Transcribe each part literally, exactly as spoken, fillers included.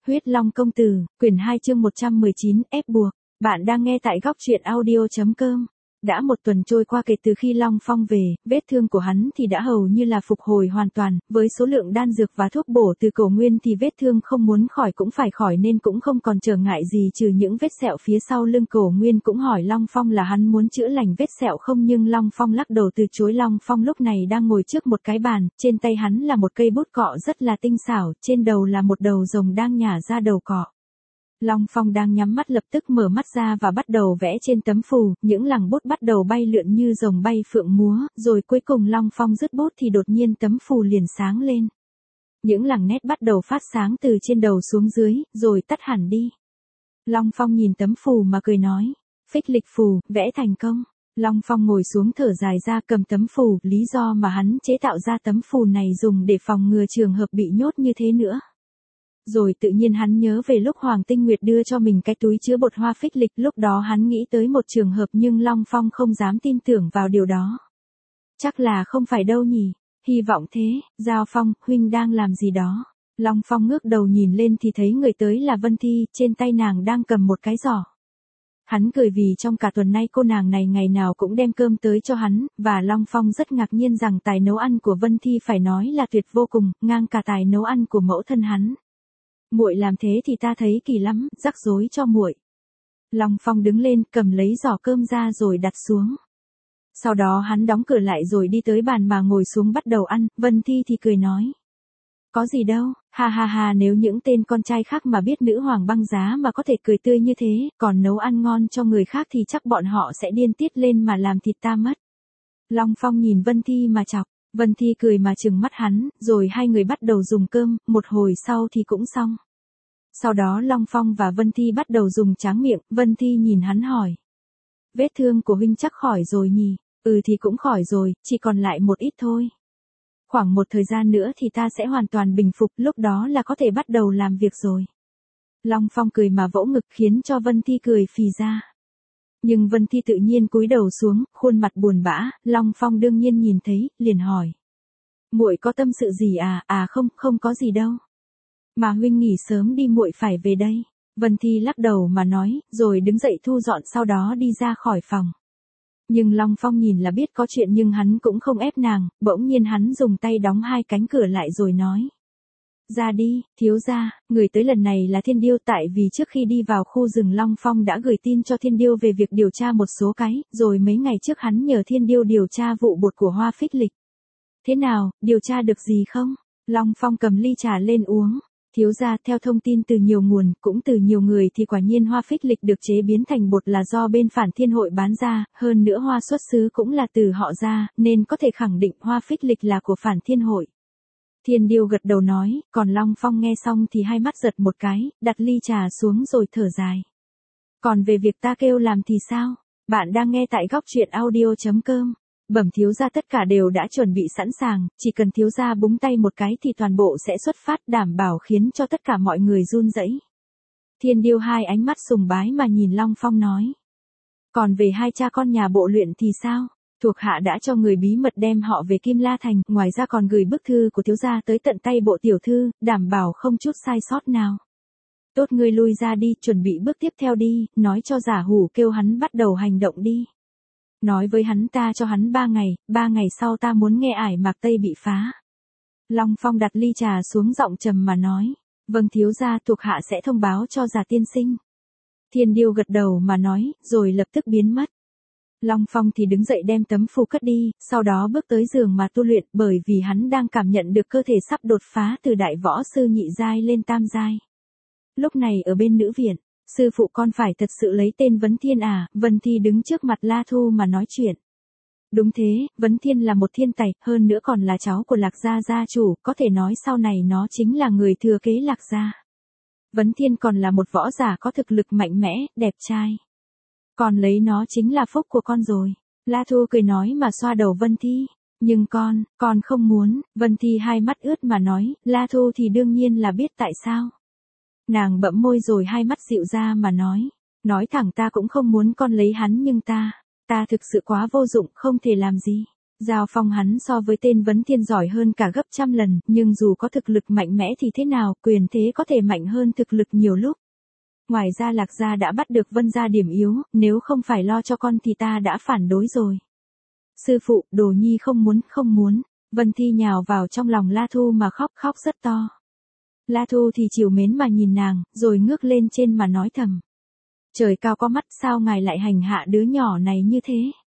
Huyết Long Công Tử, quyển hai chương một trăm mười chín, ép buộc. Bạn đang nghe tại góc truyện audio.com. Đã một tuần trôi qua kể từ khi Long Phong về, vết thương của hắn thì đã hầu như là phục hồi hoàn toàn, với số lượng đan dược và thuốc bổ từ cổ nguyên thì vết thương không muốn khỏi cũng phải khỏi nên cũng không còn trở ngại gì trừ những vết sẹo phía sau lưng. Cổ nguyên cũng hỏi Long Phong là hắn muốn chữa lành vết sẹo không, nhưng Long Phong lắc đầu từ chối. Long Phong lúc này đang ngồi trước một cái bàn, trên tay hắn là một cây bút cọ rất là tinh xảo, trên đầu là một đầu rồng đang nhả ra đầu cọ. Long Phong đang nhắm mắt lập tức mở mắt ra và bắt đầu vẽ trên tấm phù, những lẳng bút bắt đầu bay lượn như rồng bay phượng múa, rồi cuối cùng Long Phong dứt bút thì đột nhiên tấm phù liền sáng lên. Những lẳng nét bắt đầu phát sáng từ trên đầu xuống dưới, rồi tắt hẳn đi. Long Phong nhìn tấm phù mà cười nói, phích lịch phù, vẽ thành công. Long Phong ngồi xuống thở dài ra cầm tấm phù, lý do mà hắn chế tạo ra tấm phù này dùng để phòng ngừa trường hợp bị nhốt như thế nữa. Rồi tự nhiên hắn nhớ về lúc Hoàng Tinh Nguyệt đưa cho mình cái túi chứa bột hoa phích lịch, lúc đó hắn nghĩ tới một trường hợp nhưng Long Phong không dám tin tưởng vào điều đó. Chắc là không phải đâu nhỉ, hy vọng thế. Giao Phong, huynh đang làm gì đó? Long Phong ngước đầu nhìn lên thì thấy người tới là Vân Thi, trên tay nàng đang cầm một cái giỏ. Hắn cười vì trong cả tuần nay cô nàng này ngày nào cũng đem cơm tới cho hắn, và Long Phong rất ngạc nhiên rằng tài nấu ăn của Vân Thi phải nói là tuyệt vô cùng, ngang cả tài nấu ăn của mẫu thân hắn. Muội làm thế thì ta thấy kỳ lắm, rắc rối cho muội. Long Phong đứng lên, cầm lấy giỏ cơm ra rồi đặt xuống. Sau đó hắn đóng cửa lại rồi đi tới bàn mà ngồi xuống bắt đầu ăn. Vân Thi thì cười nói, có gì đâu, ha ha ha, nếu những tên con trai khác mà biết nữ hoàng băng giá mà có thể cười tươi như thế, còn nấu ăn ngon cho người khác thì chắc bọn họ sẽ điên tiết lên mà làm thịt ta mất. Long Phong nhìn Vân Thi mà chọc. Vân Thi cười mà trừng mắt hắn, rồi hai người bắt đầu dùng cơm, một hồi sau thì cũng xong. Sau đó Long Phong và Vân Thi bắt đầu dùng tráng miệng. Vân Thi nhìn hắn hỏi, vết thương của huynh chắc khỏi rồi nhỉ? Ừ thì cũng khỏi rồi, chỉ còn lại một ít thôi. Khoảng một thời gian nữa thì ta sẽ hoàn toàn bình phục, lúc đó là có thể bắt đầu làm việc rồi. Long Phong cười mà vỗ ngực khiến cho Vân Thi cười phì ra. Nhưng Vân Thi tự nhiên cúi đầu xuống, khuôn mặt buồn bã. Long Phong đương nhiên nhìn thấy, liền hỏi, muội có tâm sự gì à? À không, không có gì đâu. Mà huynh nghỉ sớm đi, muội phải về đây. Vân Thi lắc đầu mà nói, rồi đứng dậy thu dọn sau đó đi ra khỏi phòng. Nhưng Long Phong nhìn là biết có chuyện nhưng hắn cũng không ép nàng, bỗng nhiên hắn dùng tay đóng hai cánh cửa lại rồi nói, ra đi, thiếu gia, người tới lần này là Thiên Điêu. Tại vì trước khi đi vào khu rừng Long Phong đã gửi tin cho Thiên Điêu về việc điều tra một số cái, rồi mấy ngày trước hắn nhờ Thiên Điêu điều tra vụ bột của hoa phích lịch. Thế nào, điều tra được gì không? Long Phong cầm ly trà lên uống. Thiếu gia, theo thông tin từ nhiều nguồn, cũng từ nhiều người thì quả nhiên hoa phích lịch được chế biến thành bột là do bên Phản Thiên Hội bán ra, hơn nữa hoa xuất xứ cũng là từ họ ra, nên có thể khẳng định hoa phích lịch là của Phản Thiên Hội. Thiên Điêu gật đầu nói, còn Long Phong nghe xong thì hai mắt giật một cái, đặt ly trà xuống rồi thở dài. Còn về việc ta kêu làm thì sao? Bạn đang nghe tại góc truyện audio.com. Bẩm thiếu gia, tất cả đều đã chuẩn bị sẵn sàng, chỉ cần thiếu gia búng tay một cái thì toàn bộ sẽ xuất phát, đảm bảo khiến cho tất cả mọi người run rẩy. Thiên Điêu hai ánh mắt sùng bái mà nhìn Long Phong nói. Còn về hai cha con nhà bộ luyện thì sao? Thuộc hạ đã cho người bí mật đem họ về Kim La Thành, ngoài ra còn gửi bức thư của thiếu gia tới tận tay bộ tiểu thư, đảm bảo không chút sai sót nào. Tốt, ngươi lui ra đi, chuẩn bị bước tiếp theo đi, nói cho Giả Hủ kêu hắn bắt đầu hành động đi. Nói với hắn ta cho hắn ba ngày, ba ngày sau ta muốn nghe ải Mạc Tây bị phá. Long Phong đặt ly trà xuống, giọng trầm mà nói, vâng thiếu gia, thuộc hạ sẽ thông báo cho Giả tiên sinh. Thiên Điêu gật đầu mà nói, rồi lập tức biến mất. Long Phong thì đứng dậy đem tấm phù cất đi, sau đó bước tới giường mà tu luyện, bởi vì hắn đang cảm nhận được cơ thể sắp đột phá từ đại võ sư nhị giai lên tam giai. Lúc này ở bên nữ viện, sư phụ con phải thật sự lấy tên Vấn Thiên à? Vân Thi đứng trước mặt La Thu mà nói chuyện. Đúng thế, Vấn Thiên là một thiên tài, hơn nữa còn là cháu của Lạc gia gia chủ, có thể nói sau này nó chính là người thừa kế Lạc gia. Vấn Thiên còn là một võ giả có thực lực mạnh mẽ, đẹp trai. Còn lấy nó chính là phúc của con rồi. La Thu cười nói mà xoa đầu Vân Thi. Nhưng con, con không muốn. Vân Thi hai mắt ướt mà nói, La Thu thì đương nhiên là biết tại sao. Nàng bậm môi rồi hai mắt dịu ra mà nói, nói thẳng ta cũng không muốn con lấy hắn, nhưng ta, ta thực sự quá vô dụng, không thể làm gì. Giao phong hắn so với tên Vấn Thiên giỏi hơn cả gấp trăm lần, nhưng dù có thực lực mạnh mẽ thì thế nào, quyền thế có thể mạnh hơn thực lực nhiều lúc. Ngoài ra Lạc gia đã bắt được Vân gia điểm yếu, nếu không phải lo cho con thì ta đã phản đối rồi. Sư phụ, Đồ Nhi không muốn, không muốn. Vân Thi nhào vào trong lòng La Thu mà khóc, khóc rất to. La Thu thì trìu mến mà nhìn nàng, rồi ngước lên trên mà nói thầm. Trời cao có mắt, sao ngài lại hành hạ đứa nhỏ này như thế?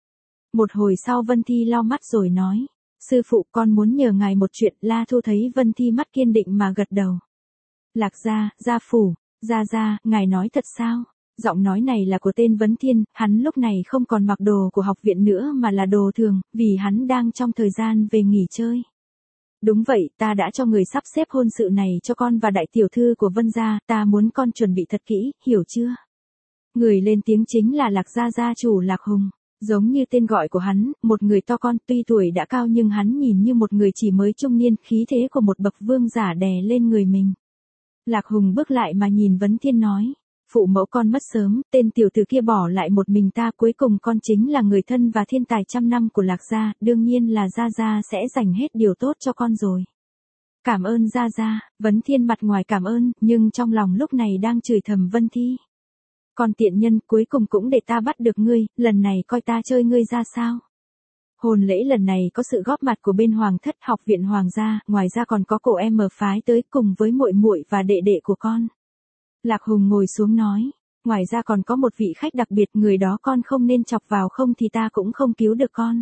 Một hồi sau Vân Thi lau mắt rồi nói. Sư phụ, con muốn nhờ ngài một chuyện. La Thu thấy Vân Thi mắt kiên định mà gật đầu. Lạc gia, gia phủ, gia gia, ngài nói thật sao? Giọng nói này là của tên Vấn Thiên, hắn lúc này không còn mặc đồ của học viện nữa mà là đồ thường, vì hắn đang trong thời gian về nghỉ chơi. Đúng vậy, ta đã cho người sắp xếp hôn sự này cho con và đại tiểu thư của Vân gia, ta muốn con chuẩn bị thật kỹ, hiểu chưa? Người lên tiếng chính là Lạc gia gia chủ Lạc Hùng. Giống như tên gọi của hắn, một người to con, tuy tuổi đã cao nhưng hắn nhìn như một người chỉ mới trung niên, khí thế của một bậc vương giả đè lên người mình. Lạc Hùng bước lại mà nhìn Vấn Thiên nói. Phụ mẫu con mất sớm, tên tiểu tử kia bỏ lại một mình ta, cuối cùng con chính là người thân và thiên tài trăm năm của Lạc gia, đương nhiên là gia gia sẽ dành hết điều tốt cho con rồi. Cảm ơn gia gia. Vấn Thiên mặt ngoài cảm ơn, nhưng trong lòng lúc này đang chửi thầm Vân Thi. Con tiện nhân, cuối cùng cũng để ta bắt được ngươi, lần này coi ta chơi ngươi ra sao. Hôn lễ lần này có sự góp mặt của bên Hoàng thất, học viện Hoàng gia, ngoài ra còn có cổ em ở phái tới cùng với muội muội và đệ đệ của con. Lạc Hùng ngồi xuống nói, ngoài ra còn có một vị khách đặc biệt, người đó con không nên chọc vào, không thì ta cũng không cứu được con.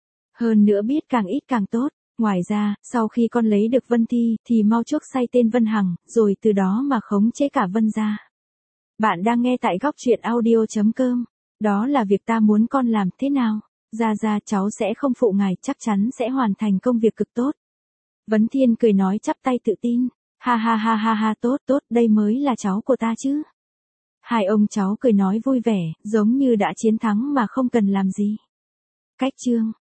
Hơn nữa biết càng ít càng tốt, ngoài ra, sau khi con lấy được Vân Thi, thì mau chuốc say tên Vân Hằng, rồi từ đó mà khống chế cả Vân gia. Bạn đang nghe tại góc truyện audio chấm com, đó là việc ta muốn con làm, thế nào? Gia gia, cháu sẽ không phụ ngài, chắc chắn sẽ hoàn thành công việc cực tốt. Vấn Thiên cười nói chắp tay tự tin. Ha ha ha ha ha, tốt tốt, đây mới là cháu của ta chứ. Hai ông cháu cười nói vui vẻ, giống như đã chiến thắng mà không cần làm gì. Cách chương